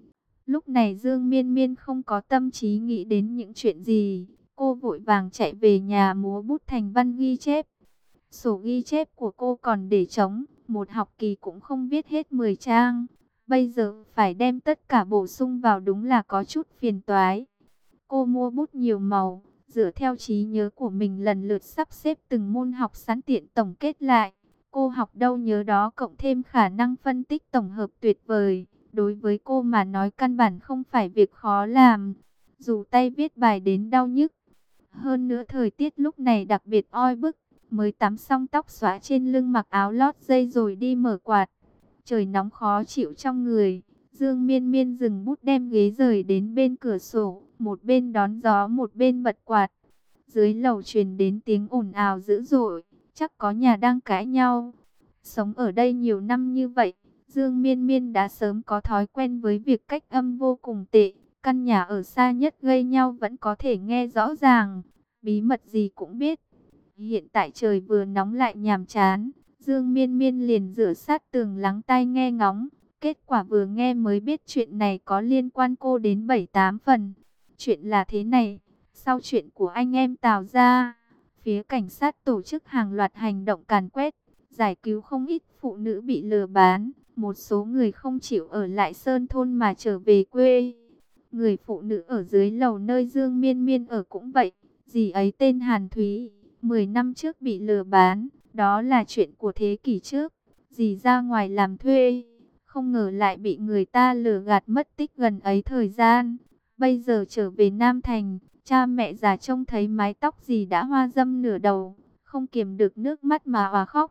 Lúc này Dương Miên Miên không có tâm trí nghĩ đến những chuyện gì, cô vội vàng chạy về nhà múa bút thành văn ghi chép. Sổ ghi chép của cô còn để trống, một học kỳ cũng không viết hết mười trang. Bây giờ phải đem tất cả bổ sung vào đúng là có chút phiền toái. Cô mua bút nhiều màu, dựa theo trí nhớ của mình lần lượt sắp xếp từng môn học sẵn tiện tổng kết lại. Cô học đâu nhớ đó, cộng thêm khả năng phân tích tổng hợp tuyệt vời. Đối với cô mà nói căn bản không phải việc khó làm, dù tay viết bài đến đau nhức. Hơn nữa thời tiết lúc này đặc biệt oi bức, mới tắm xong tóc xõa trên lưng, mặc áo lót dây rồi đi mở quạt. Trời nóng khó chịu trong người, Dương Miên Miên dừng bút đem ghế rời đến bên cửa sổ, một bên đón gió một bên bật quạt. Dưới lầu truyền đến tiếng ồn ào dữ dội, chắc có nhà đang cãi nhau. Sống ở đây nhiều năm như vậy, Dương Miên Miên đã sớm có thói quen với việc cách âm vô cùng tệ. Căn nhà ở xa nhất gây nhau vẫn có thể nghe rõ ràng, bí mật gì cũng biết. Hiện tại trời vừa nóng lại nhàm chán, Dương Miên Miên liền dựa sát tường lắng tai nghe ngóng. Kết quả vừa nghe mới biết chuyện này có liên quan cô đến bảy tám phần. Chuyện là thế này, sau chuyện của anh em Tào ra, phía cảnh sát tổ chức hàng loạt hành động càn quét, giải cứu không ít phụ nữ bị lừa bán. Một số người không chịu ở lại Sơn Thôn mà trở về quê. Người phụ nữ ở dưới lầu nơi Dương Miên Miên ở cũng vậy. Dì ấy tên Hàn Thúy, mười năm trước bị lừa bán. Đó là chuyện của thế kỷ trước. Dì ra ngoài làm thuê, không ngờ lại bị người ta lừa gạt mất tích gần ấy thời gian. Bây giờ trở về Nam Thành, cha mẹ già trông thấy mái tóc dì đã hoa râm nửa đầu, không kiềm được nước mắt mà òa khóc.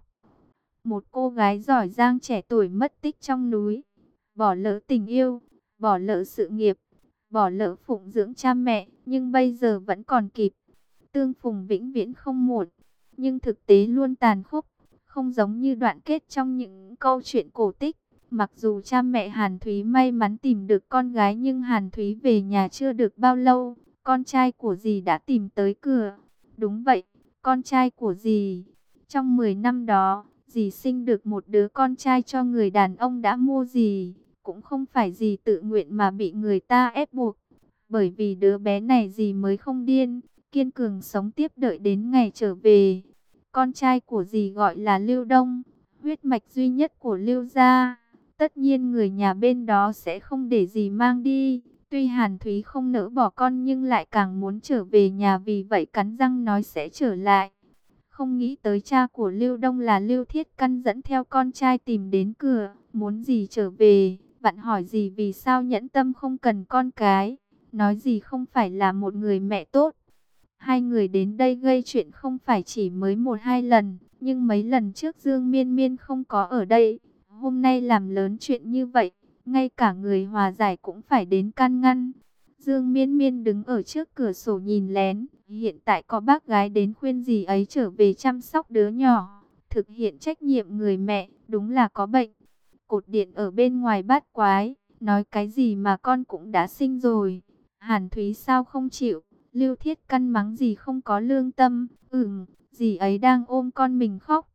Một cô gái giỏi giang trẻ tuổi mất tích trong núi, bỏ lỡ tình yêu, bỏ lỡ sự nghiệp, bỏ lỡ phụng dưỡng cha mẹ, nhưng bây giờ vẫn còn kịp. Tương phùng vĩnh viễn không muộn, nhưng thực tế luôn tàn khốc, không giống như đoạn kết trong những câu chuyện cổ tích. Mặc dù cha mẹ Hàn Thúy may mắn tìm được con gái, nhưng Hàn Thúy về nhà chưa được bao lâu, con trai của dì đã tìm tới cửa. Đúng vậy, con trai của dì. Trong mười năm đó, dì sinh được một đứa con trai cho người đàn ông đã mua dì. Cũng không phải dì tự nguyện mà bị người ta ép buộc. Bởi vì đứa bé này dì mới không điên, kiên cường sống tiếp đợi đến ngày trở về. Con trai của dì gọi là Lưu Đông, huyết mạch duy nhất của Lưu gia. Tất nhiên người nhà bên đó sẽ không để dì mang đi. Tuy Hàn Thúy không nỡ bỏ con nhưng lại càng muốn trở về nhà, vì vậy cắn răng nói sẽ trở lại. Không nghĩ tới cha của Lưu Đông là Lưu Thiết Căn dẫn theo con trai tìm đến cửa, muốn gì trở về, vặn hỏi gì vì sao nhẫn tâm không cần con cái, nói gì không phải là một người mẹ tốt. Hai người đến đây gây chuyện không phải chỉ mới một hai lần, nhưng mấy lần trước Dương Miên Miên không có ở đây, hôm nay làm lớn chuyện như vậy, ngay cả người hòa giải cũng phải đến can ngăn. Dương Miên Miên đứng ở trước cửa sổ nhìn lén, hiện tại có bác gái đến khuyên dì ấy trở về chăm sóc đứa nhỏ, thực hiện trách nhiệm người mẹ, đúng là có bệnh. Cột điện ở bên ngoài bát quái, nói cái gì mà con cũng đã sinh rồi. Hàn Thúy sao không chịu, Lưu Thiết Căn mắng gì không có lương tâm, ừm, dì ấy đang ôm con mình khóc.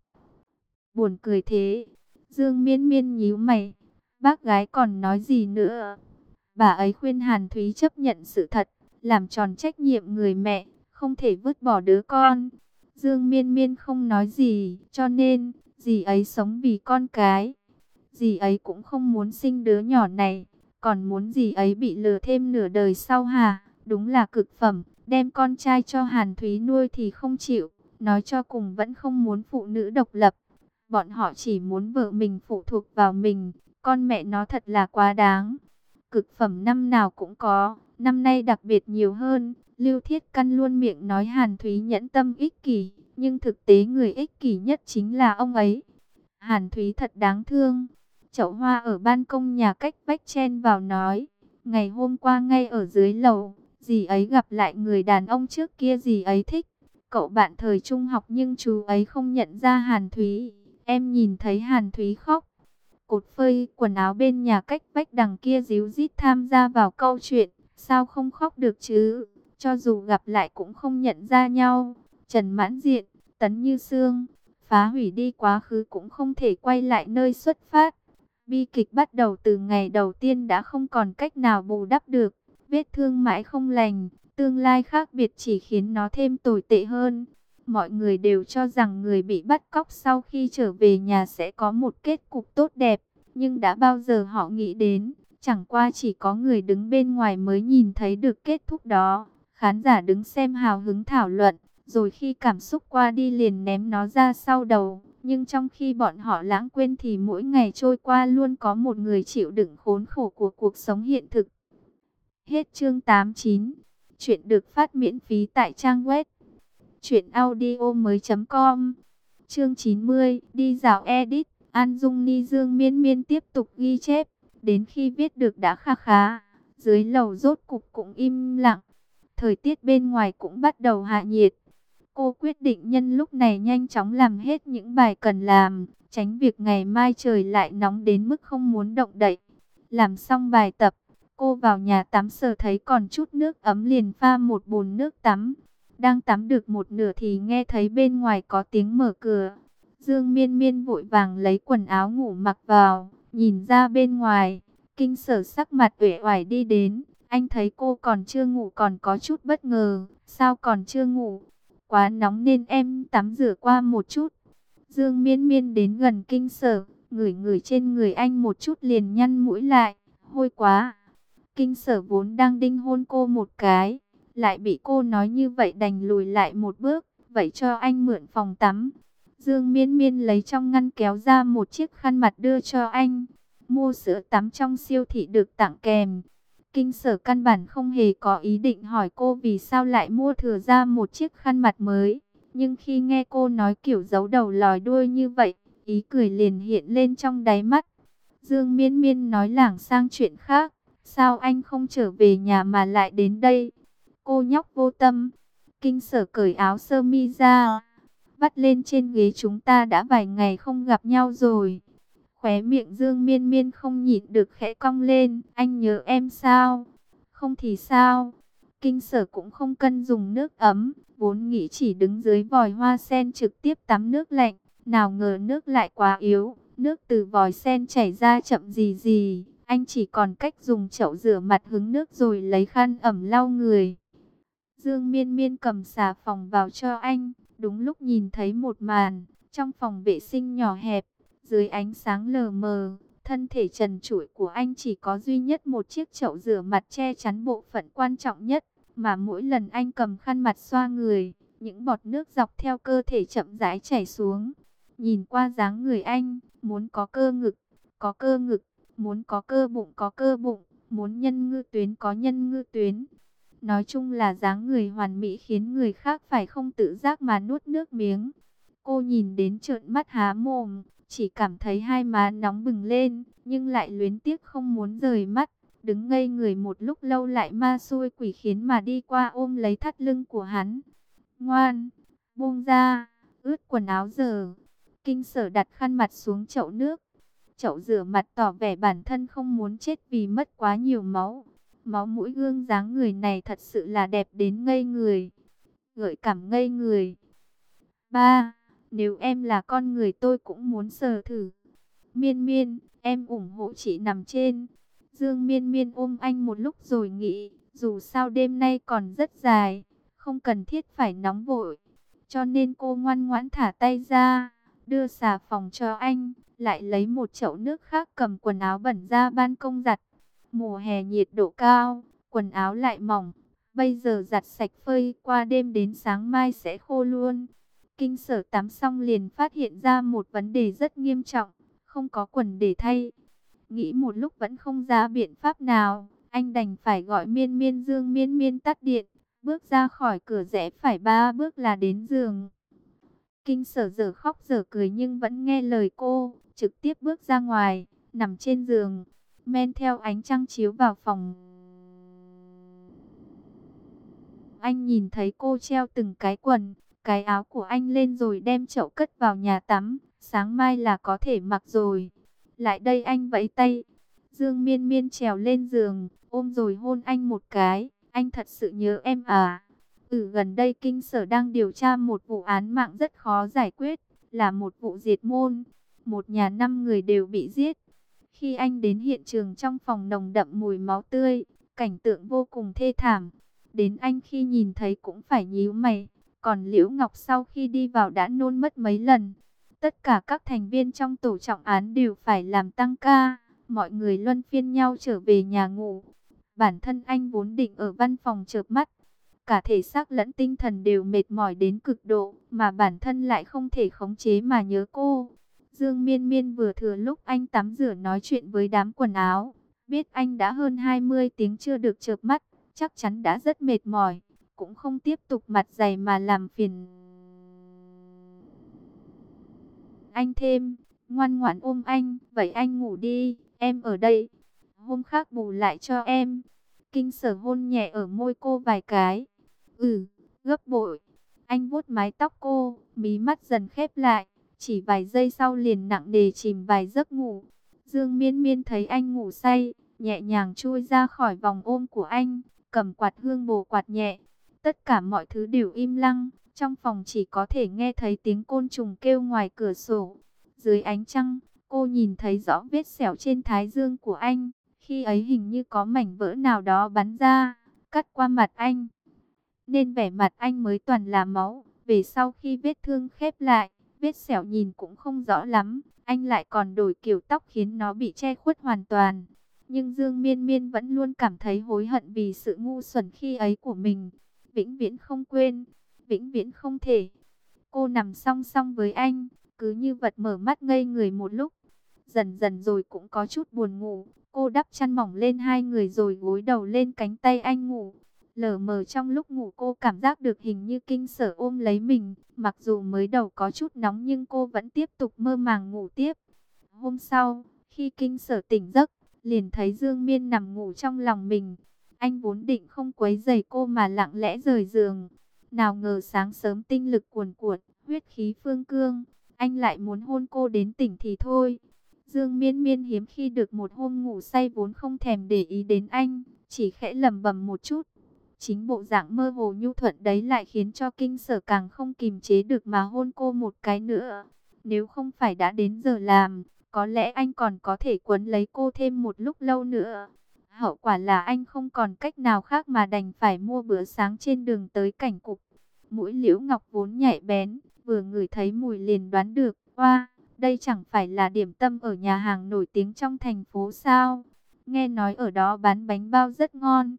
Buồn cười thế, Dương Miên Miên nhíu mày, bác gái còn nói gì nữa. Bà ấy khuyên Hàn Thúy chấp nhận sự thật, làm tròn trách nhiệm người mẹ, không thể vứt bỏ đứa con. Dương Miên Miên không nói gì, cho nên, dì ấy sống vì con cái. Dì ấy cũng không muốn sinh đứa nhỏ này, còn muốn dì ấy bị lừa thêm nửa đời sau hả? Đúng là cực phẩm, đem con trai cho Hàn Thúy nuôi thì không chịu, nói cho cùng vẫn không muốn phụ nữ độc lập. Bọn họ chỉ muốn vợ mình phụ thuộc vào mình, con mẹ nó thật là quá đáng. Cực phẩm năm nào cũng có, năm nay đặc biệt nhiều hơn. Lưu Thiết Căn luôn miệng nói Hàn Thúy nhẫn tâm ích kỷ, nhưng thực tế người ích kỷ nhất chính là ông ấy. Hàn Thúy thật đáng thương. Chậu hoa ở ban công nhà cách vách chen vào nói, ngày hôm qua ngay ở dưới lầu, dì ấy gặp lại người đàn ông trước kia dì ấy thích. Cậu bạn thời trung học nhưng chú ấy không nhận ra Hàn Thúy. Em nhìn thấy Hàn Thúy khóc. Cột phơi quần áo bên nhà cách vách đằng kia díu dít tham gia vào câu chuyện. Sao không khóc được chứ? Cho dù gặp lại cũng không nhận ra nhau. Trần Mãn Diện, Tấn Như Sương, phá hủy đi quá khứ cũng không thể quay lại nơi xuất phát. Bi kịch bắt đầu từ ngày đầu tiên đã không còn cách nào bù đắp được. Vết thương mãi không lành, tương lai khác biệt chỉ khiến nó thêm tồi tệ hơn. Mọi người đều cho rằng người bị bắt cóc sau khi trở về nhà sẽ có một kết cục tốt đẹp. Nhưng đã bao giờ họ nghĩ đến, chẳng qua chỉ có người đứng bên ngoài mới nhìn thấy được kết thúc đó. Khán giả đứng xem hào hứng thảo luận, rồi khi cảm xúc qua đi liền ném nó ra sau đầu. Nhưng trong khi bọn họ lãng quên thì mỗi ngày trôi qua luôn có một người chịu đựng khốn khổ của cuộc sống hiện thực. Hết chương tám mươi chín. Chuyện được phát miễn phí tại trang web truyện audio mới chấm com. Chương chín mươi, đi dạo edit. An Dung Ni Dương Miên Miên tiếp tục ghi chép, đến khi viết được đã kha khá, dưới lầu rốt cục cũng im lặng. Thời tiết bên ngoài cũng bắt đầu hạ nhiệt. Cô quyết định nhân lúc này nhanh chóng làm hết những bài cần làm, tránh việc ngày mai trời lại nóng đến mức không muốn động đậy. Làm xong bài tập, cô vào nhà tắm sờ thấy còn chút nước ấm liền pha một bồn nước tắm. Đang tắm được một nửa thì nghe thấy bên ngoài có tiếng mở cửa. Dương Miên Miên vội vàng lấy quần áo ngủ mặc vào, nhìn ra bên ngoài, Kinh Sở sắc mặt uể oải đi đến. Anh thấy cô còn chưa ngủ còn có chút bất ngờ, sao còn chưa ngủ? Quá nóng nên em tắm rửa qua một chút. Dương Miên Miên đến gần Kinh Sở, ngửi ngửi trên người anh một chút liền nhăn mũi lại, hôi quá. Kinh Sở vốn đang đinh hôn cô một cái, lại bị cô nói như vậy đành lùi lại một bước, vậy cho anh mượn phòng tắm. Dương Miên Miên lấy trong ngăn kéo ra một chiếc khăn mặt đưa cho anh. Mua sữa tắm trong siêu thị được tặng kèm. Kinh Sở căn bản không hề có ý định hỏi cô vì sao lại mua thừa ra một chiếc khăn mặt mới. Nhưng khi nghe cô nói kiểu giấu đầu lòi đuôi như vậy, ý cười liền hiện lên trong đáy mắt. Dương Miên Miên nói lảng sang chuyện khác. Sao anh không trở về nhà mà lại đến đây? Cô nhóc vô tâm. Kinh Sở cởi áo sơ mi ra, vắt lên trên ghế, chúng ta đã vài ngày không gặp nhau rồi. Khóe miệng Dương Miên Miên không nhịn được khẽ cong lên. Anh nhớ em sao? Không thì sao? Kinh Sở cũng không cần dùng nước ấm, vốn nghĩ chỉ đứng dưới vòi hoa sen trực tiếp tắm nước lạnh. Nào ngờ nước lại quá yếu, nước từ vòi sen chảy ra chậm gì gì. Anh chỉ còn cách dùng chậu rửa mặt hứng nước rồi lấy khăn ẩm lau người. Dương Miên Miên cầm xà phòng vào cho anh. Đúng lúc nhìn thấy một màn, trong phòng vệ sinh nhỏ hẹp, dưới ánh sáng lờ mờ, thân thể trần trụi của anh chỉ có duy nhất một chiếc chậu rửa mặt che chắn bộ phận quan trọng nhất, mà mỗi lần anh cầm khăn mặt xoa người, những bọt nước dọc theo cơ thể chậm rãi chảy xuống. Nhìn qua dáng người anh, muốn có cơ ngực, có cơ ngực, muốn có cơ bụng có cơ bụng, muốn nhân ngư tuyến có nhân ngư tuyến. Nói chung là dáng người hoàn mỹ khiến người khác phải không tự giác mà nuốt nước miếng. Cô nhìn đến trợn mắt há mồm, chỉ cảm thấy hai má nóng bừng lên, nhưng lại luyến tiếc không muốn rời mắt. Đứng ngây người một lúc lâu lại ma xui quỷ khiến mà đi qua ôm lấy thắt lưng của hắn. Ngoan, buông ra, ướt quần áo giờ. Kinh Sở đặt khăn mặt xuống chậu nước. Chậu rửa mặt tỏ vẻ bản thân không muốn chết vì mất quá nhiều máu. Máu mũi gương dáng người này thật sự là đẹp đến ngây người. Gợi cảm ngây người. Ba, nếu em là con người tôi cũng muốn sờ thử. Miên Miên, em ủng hộ chị nằm trên. Dương Miên Miên ôm anh một lúc rồi nghĩ, dù sao đêm nay còn rất dài, không cần thiết phải nóng vội. Cho nên cô ngoan ngoãn thả tay ra, đưa xà phòng cho anh, lại lấy một chậu nước khác cầm quần áo bẩn ra ban công giặt. Mùa hè nhiệt độ cao, quần áo lại mỏng, bây giờ giặt sạch phơi qua đêm đến sáng mai sẽ khô luôn. Kinh Sở tắm xong liền phát hiện ra một vấn đề rất nghiêm trọng, không có quần để thay. Nghĩ một lúc vẫn không ra biện pháp nào, anh đành phải gọi Miên Miên. Dương Miên Miên tắt điện, bước ra khỏi cửa rẽ phải ba bước là đến giường. Kinh Sở giờ khóc giờ cười nhưng vẫn nghe lời cô, trực tiếp bước ra ngoài, nằm trên giường, men theo ánh trăng chiếu vào phòng. Anh nhìn thấy cô treo từng cái quần, cái áo của anh lên rồi đem chậu cất vào nhà tắm, sáng mai là có thể mặc rồi. Lại đây, anh vẫy tay. Dương Miên Miên trèo lên giường, ôm rồi hôn anh một cái. Anh thật sự nhớ em à? Ừ, gần đây Kinh Sở đang điều tra một vụ án mạng rất khó giải quyết, là một vụ diệt môn. Một nhà năm người đều bị giết. Khi anh đến hiện trường, trong phòng nồng đậm mùi máu tươi, cảnh tượng vô cùng thê thảm. Đến anh khi nhìn thấy cũng phải nhíu mày. Còn Liễu Ngọc sau khi đi vào đã nôn mất mấy lần. Tất cả các thành viên trong tổ trọng án đều phải làm tăng ca. Mọi người luân phiên nhau trở về nhà ngủ. Bản thân anh vốn định ở văn phòng chợp mắt. Cả thể xác lẫn tinh thần đều mệt mỏi đến cực độ. Mà bản thân lại không thể khống chế mà nhớ cô. Dương Miên Miên vừa thừa lúc anh tắm rửa nói chuyện với đám quần áo. Biết anh đã hơn hai mươi tiếng chưa được chợp mắt. Chắc chắn đã rất mệt mỏi. Cũng không tiếp tục mặt dày mà làm phiền anh thêm, ngoan ngoãn ôm anh. Vậy anh ngủ đi, em ở đây, hôm khác bù lại cho em. Kinh Sở hôn nhẹ ở môi cô vài cái. Ừ, gấp bội. Anh vuốt mái tóc cô, mí mắt dần khép lại, chỉ vài giây sau liền nặng nề chìm vài giấc ngủ. Dương Miên Miên thấy anh ngủ say, nhẹ nhàng chui ra khỏi vòng ôm của anh, cầm quạt hương bồ quạt nhẹ. Tất cả mọi thứ đều im lặng, trong phòng chỉ có thể nghe thấy tiếng côn trùng kêu ngoài cửa sổ. Dưới ánh trăng, cô nhìn thấy rõ vết sẹo trên thái dương của anh. Khi ấy hình như có mảnh vỡ nào đó bắn ra, cắt qua mặt anh. Nên vẻ mặt anh mới toàn là máu. Về sau khi vết thương khép lại, vết sẹo nhìn cũng không rõ lắm. Anh lại còn đổi kiểu tóc khiến nó bị che khuất hoàn toàn. Nhưng Dương Miên Miên vẫn luôn cảm thấy hối hận vì sự ngu xuẩn khi ấy của mình. Vĩnh viễn không quên, vĩnh viễn không thể. Cô nằm song song với anh, cứ như vật mở mắt ngây người một lúc. Dần dần rồi cũng có chút buồn ngủ. Cô đắp chăn mỏng lên hai người rồi gối đầu lên cánh tay anh ngủ. Lờ mờ trong lúc ngủ cô cảm giác được hình như Kinh Sở ôm lấy mình. Mặc dù mới đầu có chút nóng nhưng cô vẫn tiếp tục mơ màng ngủ tiếp. Hôm sau, khi Kinh Sở tỉnh giấc, liền thấy Dương Miên nằm ngủ trong lòng mình. Anh vốn định không quấy rầy cô mà lặng lẽ rời giường. Nào ngờ sáng sớm tinh lực cuồn cuộn, huyết khí phương cương, anh lại muốn hôn cô đến tỉnh thì thôi. Dương Miên Miên hiếm khi được một hôm ngủ say vốn không thèm để ý đến anh, chỉ khẽ lẩm bẩm một chút. Chính bộ dạng mơ hồ nhu thuận đấy lại khiến cho Kinh Sở càng không kìm chế được mà hôn cô một cái nữa. Nếu không phải đã đến giờ làm, có lẽ anh còn có thể quấn lấy cô thêm một lúc lâu nữa. Hậu quả là anh không còn cách nào khác mà đành phải mua bữa sáng trên đường tới cảnh cục. Mũi Liễu Ngọc vốn nhạy bén, vừa ngửi thấy mùi liền đoán được, oa, đây chẳng phải là điểm tâm ở nhà hàng nổi tiếng trong thành phố sao? Nghe nói ở đó bán bánh bao rất ngon.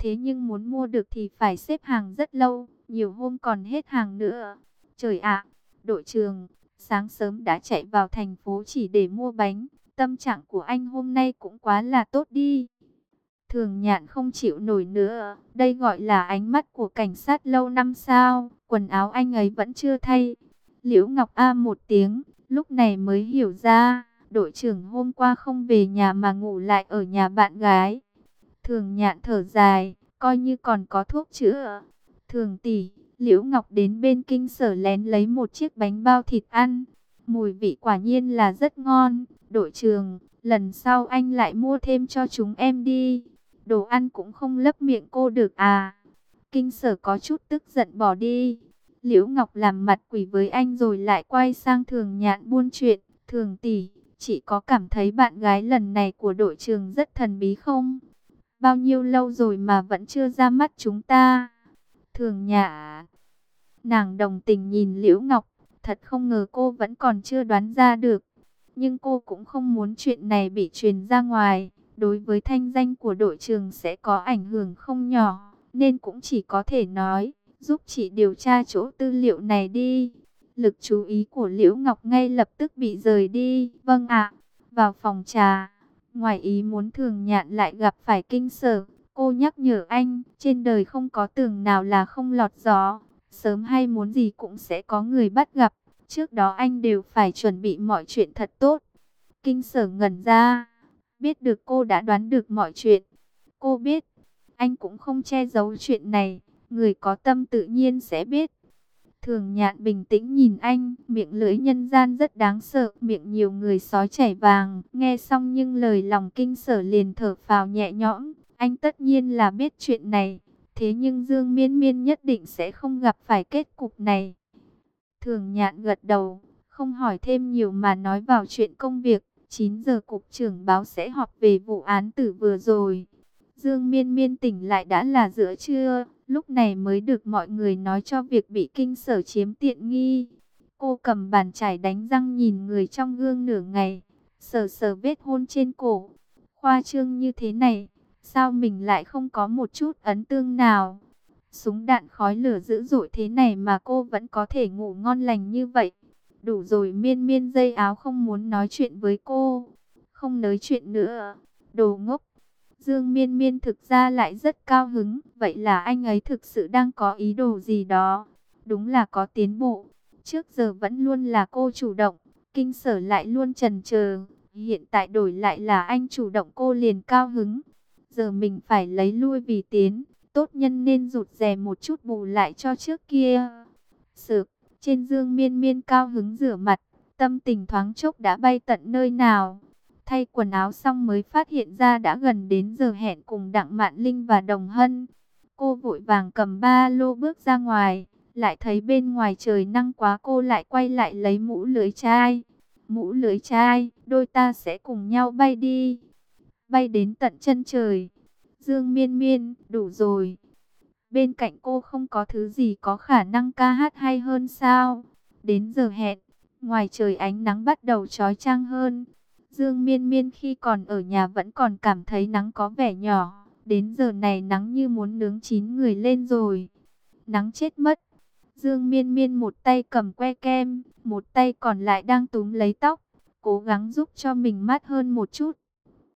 Thế nhưng muốn mua được thì phải xếp hàng rất lâu, nhiều hôm còn hết hàng nữa. Trời ạ, đội trưởng, sáng sớm đã chạy vào thành phố chỉ để mua bánh. Tâm trạng của anh hôm nay cũng quá là tốt đi. Thường Nhạn không chịu nổi nữa. Đây gọi là ánh mắt của cảnh sát lâu năm sao? Quần áo anh ấy vẫn chưa thay. Liễu Ngọc A một tiếng, lúc này mới hiểu ra. Đội trưởng hôm qua không về nhà mà ngủ lại ở nhà bạn gái. Thường Nhạn thở dài, coi như còn có thuốc chữa. Thường tỷ, Liễu Ngọc đến bên kinh sở lén lấy một chiếc bánh bao thịt ăn. Mùi vị quả nhiên là rất ngon. Đội trưởng, lần sau anh lại mua thêm cho chúng em đi. Đồ ăn cũng không lấp miệng cô được à. Kinh sở có chút tức giận bỏ đi. Liễu Ngọc làm mặt quỷ với anh rồi lại quay sang Thường Nhạn buôn chuyện. Thường tỷ, chị có cảm thấy bạn gái lần này của đội trưởng rất thần bí không? Bao nhiêu lâu rồi mà vẫn chưa ra mắt chúng ta? Thường Nhã, nàng đồng tình nhìn Liễu Ngọc, thật không ngờ cô vẫn còn chưa đoán ra được. Nhưng cô cũng không muốn chuyện này bị truyền ra ngoài, đối với thanh danh của đội trưởng sẽ có ảnh hưởng không nhỏ, nên cũng chỉ có thể nói, giúp chị điều tra chỗ tư liệu này đi. Lực chú ý của Liễu Ngọc ngay lập tức bị rời đi. Vâng ạ. Vào phòng trà, ngoài ý muốn Thường Nhạn lại gặp phải kinh sở. Cô nhắc nhở anh, trên đời không có tường nào là không lọt gió. Sớm hay muốn gì cũng sẽ có người bắt gặp. Trước đó anh đều phải chuẩn bị mọi chuyện thật tốt. Kinh sở ngẩn ra, biết được cô đã đoán được mọi chuyện. Cô biết, anh cũng không che giấu chuyện này. Người có tâm tự nhiên sẽ biết. Thường Nhạn bình tĩnh nhìn anh, miệng lưỡi nhân gian rất đáng sợ, miệng nhiều người sói chảy vàng. Nghe xong nhưng lời lòng kinh sở liền thở phào nhẹ nhõm. Anh tất nhiên là biết chuyện này, thế nhưng Dương Miên Miên nhất định sẽ không gặp phải kết cục này. Thường Nhạn gật đầu, không hỏi thêm nhiều mà nói vào chuyện công việc. chín giờ cục trưởng báo sẽ họp về vụ án tử vừa rồi. Dương Miên Miên tỉnh lại đã là giữa trưa, lúc này mới được mọi người nói cho việc bị kinh sở chiếm tiện nghi. Cô cầm bàn chải đánh răng nhìn người trong gương nửa ngày, sờ sờ vết hôn trên cổ. Khoa trương như thế này, sao mình lại không có một chút ấn tương nào? Súng đạn khói lửa dữ dội thế này mà cô vẫn có thể ngủ ngon lành như vậy. Đủ rồi. Miên Miên dây áo không muốn nói chuyện với cô. Không nói chuyện nữa. Đồ ngốc. Dương Miên Miên thực ra lại rất cao hứng. Vậy là anh ấy thực sự đang có ý đồ gì đó. Đúng là có tiến bộ. Trước giờ vẫn luôn là cô chủ động. Kinh sở lại luôn chần chờ. Hiện tại đổi lại là anh chủ động, cô liền cao hứng. Giờ mình phải lấy lui vì tiến. Tốt nhân nên rụt rè một chút bù lại cho trước kia. Sực, trên Dương Miên Miên cao hứng rửa mặt. Tâm tình thoáng chốc đã bay tận nơi nào. Thay quần áo xong mới phát hiện ra đã gần đến giờ hẹn cùng Đặng Mạn Linh và Đồng Hân. Cô vội vàng cầm ba lô bước ra ngoài. Lại thấy bên ngoài trời nắng quá, cô lại quay lại lấy mũ lưới chai. Mũ lưới chai, đôi ta sẽ cùng nhau bay đi. Bay đến tận chân trời. Dương Miên Miên, đủ rồi. Bên cạnh cô không có thứ gì có khả năng ca hát hay hơn sao? Đến giờ hẹn, ngoài trời ánh nắng bắt đầu chói chang hơn. Dương Miên Miên khi còn ở nhà vẫn còn cảm thấy nắng có vẻ nhỏ. Đến giờ này nắng như muốn nướng chín người lên rồi. Nắng chết mất. Dương Miên Miên một tay cầm que kem, một tay còn lại đang túm lấy tóc, cố gắng giúp cho mình mát hơn một chút.